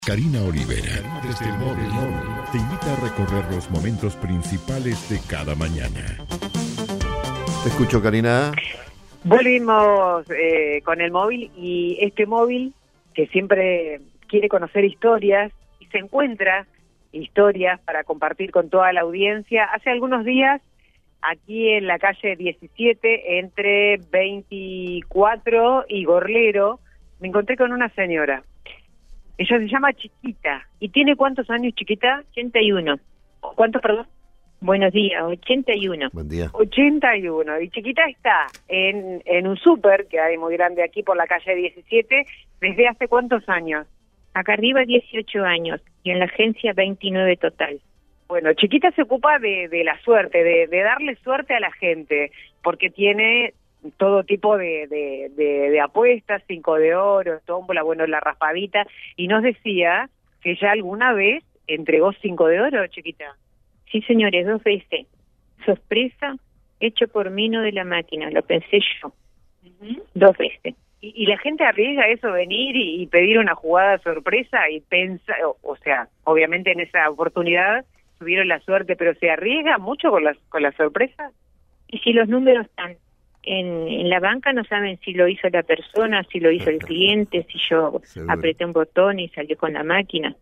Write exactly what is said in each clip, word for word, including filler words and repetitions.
Karina Olivera, desde el móvil, te invita a recorrer los momentos principales de cada mañana. Te escucho, Karina. Volvimos eh, con el móvil, y este móvil que siempre quiere conocer historias y se encuentra historias para compartir con toda la audiencia. Hace algunos días, aquí en la calle diecisiete, entre veinticuatro y Gorlero, me encontré con una señora. Ella se llama Chiquita. ¿Y tiene cuántos años, Chiquita? ochenta y uno. ¿Cuántos, perdón? Buenos días, ochenta y uno. Buen día. ochenta y uno. Y Chiquita está en, en un súper que hay muy grande aquí por la calle diecisiete. ¿Desde hace cuántos años? Acá arriba dieciocho años y en la agencia veintinueve total. Bueno, Chiquita se ocupa de, de la suerte, de, de darle suerte a la gente, porque tiene todo tipo de, de, de, de apuestas, cinco de oro, tómbola, bueno, la raspadita, y nos decía que ya alguna vez entregó cinco de oro, Chiquita. Sí, señores, dos veces. Sorpresa, hecho por mí, no de la máquina, lo pensé yo. Uh-huh. Dos veces. ¿Y, y la gente arriesga eso, venir y, y pedir una jugada sorpresa y pensar, o, o sea, obviamente en esa oportunidad tuvieron la suerte, pero se arriesga mucho con las con las sorpresas? Y si los números están en, en la banca, no saben si lo hizo la persona, si lo hizo el cliente, si yo Seguro. apreté un botón y salió con la máquina.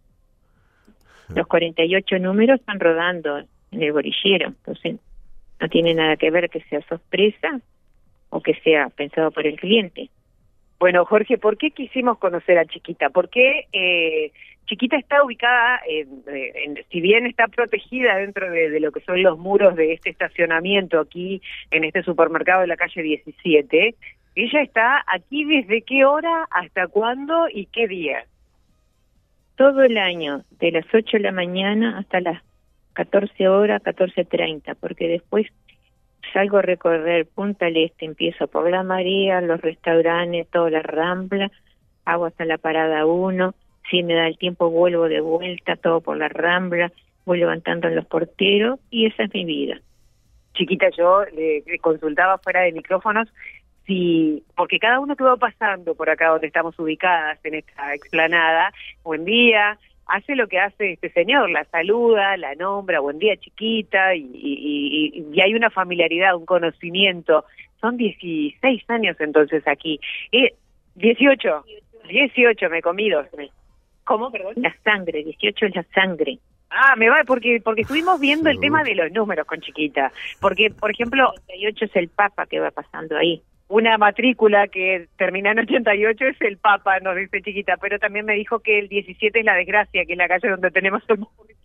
Los cuarenta y ocho números están rodando en el bolillero, entonces no tiene nada que ver que sea sorpresa o que sea pensado por el cliente. Bueno, Jorge, ¿por qué quisimos conocer a Chiquita? Porque eh, Chiquita está ubicada, en, en, si bien está protegida dentro de, de lo que son los muros de este estacionamiento aquí en este supermercado de la calle diecisiete, ella está aquí ¿desde qué hora, hasta cuándo y qué día? Todo el año, de las ocho de la mañana hasta las catorce horas, catorce treinta, porque después salgo a recorrer Punta del Este, empiezo por la María, los restaurantes, toda la Rambla, hago hasta la parada uno, si me da el tiempo vuelvo de vuelta, todo por la Rambla, voy levantando en los porteros, y esa es mi vida. Chiquita, yo le, le consultaba fuera de micrófonos, sí, porque cada uno que va pasando por acá donde estamos ubicadas, en esta explanada, buen día, hace lo que hace este señor, la saluda, la nombra, buen día Chiquita, y, y, y, y hay una familiaridad, un conocimiento. Son dieciséis años entonces aquí. Eh, dieciocho, dieciocho, me comí dos. ¿Cómo, perdón? La sangre, dieciocho es la sangre. Ah, me va, porque porque estuvimos viendo el tema de los números con Chiquita. Porque, por ejemplo, ochenta y ocho es el Papa que va pasando ahí. Una matrícula que termina en ochenta y ocho es el Papa, nos dice Chiquita, pero también me dijo que el diecisiete es la desgracia, que es la calle donde tenemos el móvil.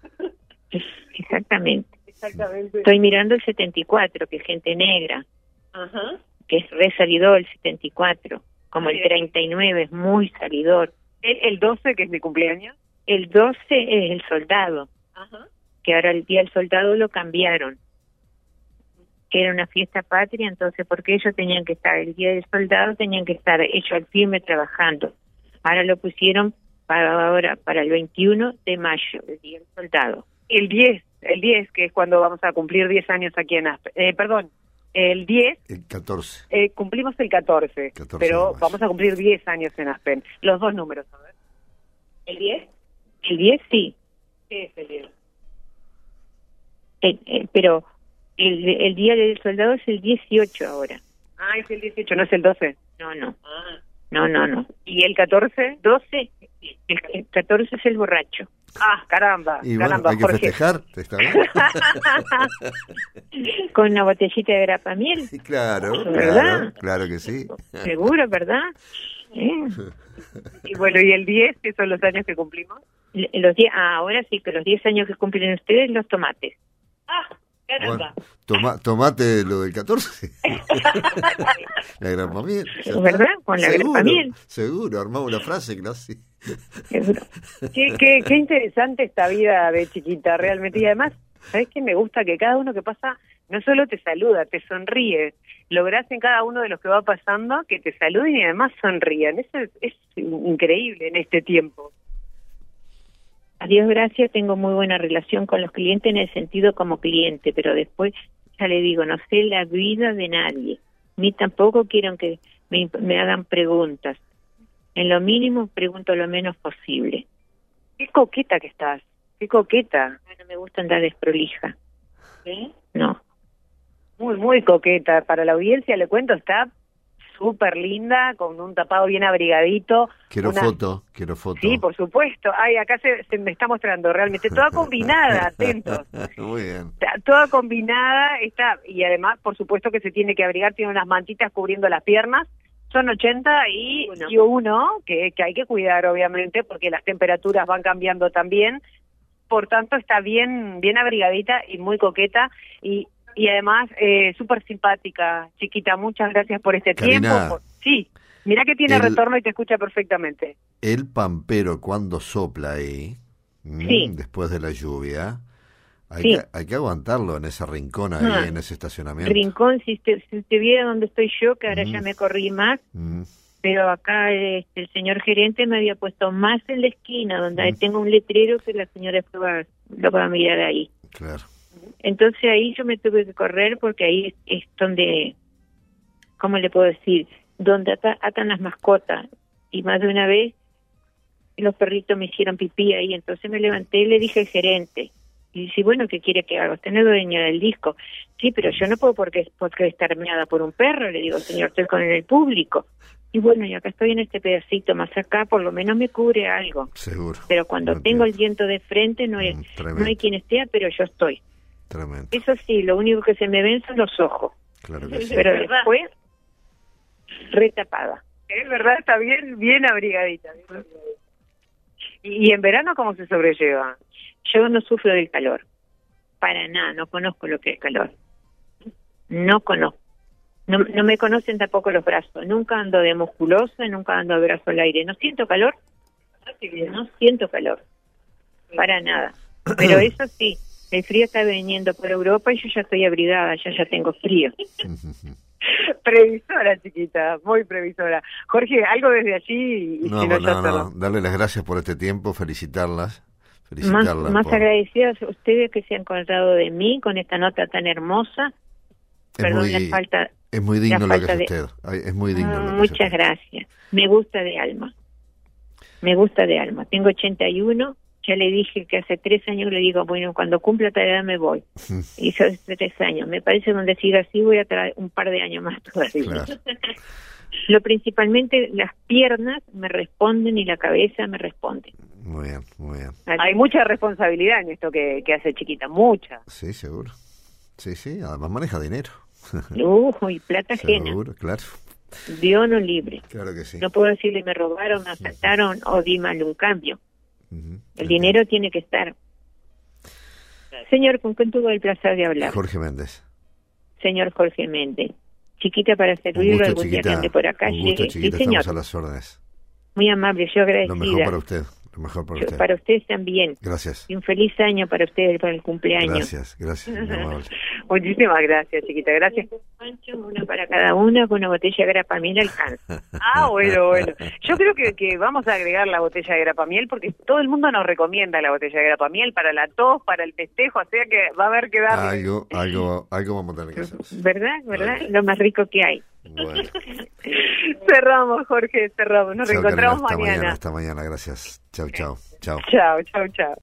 Exactamente. Exactamente. Estoy mirando el setenta y cuatro, que es gente negra. Ajá. Que es re salidor el setenta y cuatro. Como el treinta y nueve es muy salidor. ¿El, el doce, que es mi cumpleaños? El doce es el soldado. Ajá. Que ahora el día del soldado lo cambiaron. Que era una fiesta patria, entonces porque ellos tenían que estar, el día del soldado tenían que estar ellos al firme trabajando. Ahora lo pusieron para ahora para el veintiuno de mayo, el día del soldado. El diez, el diez, que es cuando vamos a cumplir diez años aquí en Aspen. Eh, perdón, el diez. El catorce. Eh, cumplimos el catorce, catorce pero vamos a cumplir diez años en Aspen. Los dos números, a ver. ¿El diez? El diez, sí. ¿Qué es el diez? Eh, eh, pero el, el día del soldado es el dieciocho ahora. Ah, es el dieciocho, ¿no es el doce? No, no. Ah. No, no, no. ¿Y el catorce? doce. El, el catorce es el borracho. Ah, caramba, y caramba, bueno, hay que Jorge. festejar, ¿está bien? Con una botellita de grapa miel. Sí, claro, ¿verdad? claro, claro que sí. Seguro, ¿verdad? ¿Eh? Y bueno, ¿y el diez, que son los años que cumplimos? L- Los diez, ah, ahora sí, que los diez años que cumplen ustedes, los tomates. Ah, caramba. Bueno, toma, tomate lo del catorce. La grapa miel. ya está. ¿Verdad? Con la Seguro, grapa miel. Seguro, armamos la frase, casi. Seguro. Qué, qué, qué interesante esta vida de Chiquita, realmente. Y además, ¿sabes qué? Me gusta que cada uno que pasa no solo te saluda, te sonríe. Lográs en cada uno de los que va pasando que te saluden y además sonrían. Eso es, es increíble en este tiempo. A Dios gracias, tengo muy buena relación con los clientes en el sentido como cliente, pero después ya le digo, no sé la vida de nadie, ni tampoco quiero que me, me hagan preguntas. En lo mínimo pregunto lo menos posible. Qué coqueta que estás, qué coqueta. No me gusta andar desprolija. ¿Sí? No. Muy, muy coqueta. Para la audiencia, le cuento, está súper linda, con un tapado bien abrigadito. Quiero una... foto, quiero foto. Sí, por supuesto. Ay, acá se, se me está mostrando realmente toda combinada, atentos. Muy bien. Está toda combinada, está, y además, por supuesto que se tiene que abrigar, tiene unas mantitas cubriendo las piernas. Son ochenta y uno, y uno que, que hay que cuidar, obviamente, porque las temperaturas van cambiando también. Por tanto, está bien, bien abrigadita y muy coqueta, y Y además, eh, súper simpática, chiquita. Muchas gracias por este Karina, tiempo. Por... Sí, mira que tiene el, retorno y te escucha perfectamente. El pampero cuando sopla ahí, sí. mmm, después de la lluvia, hay, sí. que, hay que aguantarlo en ese rincón ahí, ah, en ese estacionamiento. Rincón, si usted, si usted viera donde estoy yo, que ahora mm. ya me corrí más, mm. pero acá este, el señor gerente me había puesto más en la esquina, donde mm. tengo un letrero que la señora va, lo va a mirar ahí. Claro. Entonces ahí yo me tuve que correr porque ahí es, es donde, ¿cómo le puedo decir? Donde ata, atan las mascotas. Y más de una vez los perritos me hicieron pipí ahí. Entonces me levanté y le dije al gerente. Y dice, bueno, ¿qué quiere que haga? Usted no es dueña del disco. Sí, pero yo no puedo porque, porque estar meada por un perro. Le digo, señor, estoy con el público. Y bueno, y acá estoy en este pedacito, más acá por lo menos me cubre algo. Seguro. Pero cuando no tengo entiendo. el viento de frente no, es, mm, no hay quien esté, pero yo estoy. Tremendo. Eso sí, lo único que se me ven son los ojos. Claro que sí. Pero después, retapada. Es verdad, está bien, bien abrigadita. Bien abrigadita. ¿Y, ¿Y en verano cómo se sobrelleva? Yo no sufro del calor. Para nada, no conozco lo que es calor. No conozco. No, no me conocen tampoco los brazos. Nunca ando de musculosa, nunca ando de brazo al aire. No siento calor. No siento calor. Para nada. Pero eso sí. El frío está viniendo por Europa y yo ya estoy abrigada, ya ya tengo frío. Previsora, chiquita, muy previsora. Jorge, algo desde allí. Y no, si no, no, no, no, darle las gracias por este tiempo, felicitarlas. felicitarlas más más por... agradecidas a ustedes que se han acordado de mí con esta nota tan hermosa. Es Perdón, muy, la falta, es muy digno lo que hace de... usted. Es muy digno ah, lo que muchas hace gracias. Me gusta de alma. Me gusta de alma. Tengo ochenta y uno. Ya le dije que hace tres años le digo, bueno, cuando cumpla tal edad me voy. Hizo hace tres años. Me parece donde siga así voy a traer un par de años más todavía. Claro. Lo principalmente las piernas me responden y la cabeza me responde. Muy bien, muy bien. Hay mucha responsabilidad en esto que, que hace chiquita, mucha. Sí, seguro. Sí, sí, además maneja dinero. Uh, y plata ajena. Seguro, claro. Dios no libre. Claro que sí. No puedo decirle me robaron, me asaltaron o di mal un cambio. Uh-huh. El dinero tiene que estar. Señor, ¿con quién tuvo el placer de hablar? Jorge Méndez. Señor Jorge Méndez. Chiquita para servirlo algún día que ande por acá. Un gusto, llegue. Chiquita, Sí, señor. estamos a las órdenes. Muy amable, yo agradecida. Lo mejor para usted. Lo mejor para yo, usted. Para ustedes también. Gracias. Y un feliz año para ustedes por el cumpleaños. Gracias, gracias. Muy amable. Muchísimas gracias, chiquita. Gracias. Una para cada una con una botella de grapamiel alcanza. Ah, bueno, bueno. Yo creo que, que vamos a agregar la botella de grapamiel porque todo el mundo nos recomienda la botella de grapamiel para la tos, para el festejo, o sea que va a haber que darle. Algo, algo, algo vamos a tener que hacer. ¿Verdad? ¿Verdad? Lo más rico que hay. Bueno. Cerramos, Jorge, cerramos. Nos Chao, reencontramos Karina, hasta mañana. mañana. Hasta mañana, gracias. Chao, chao. Chao. Chao, chao, chao.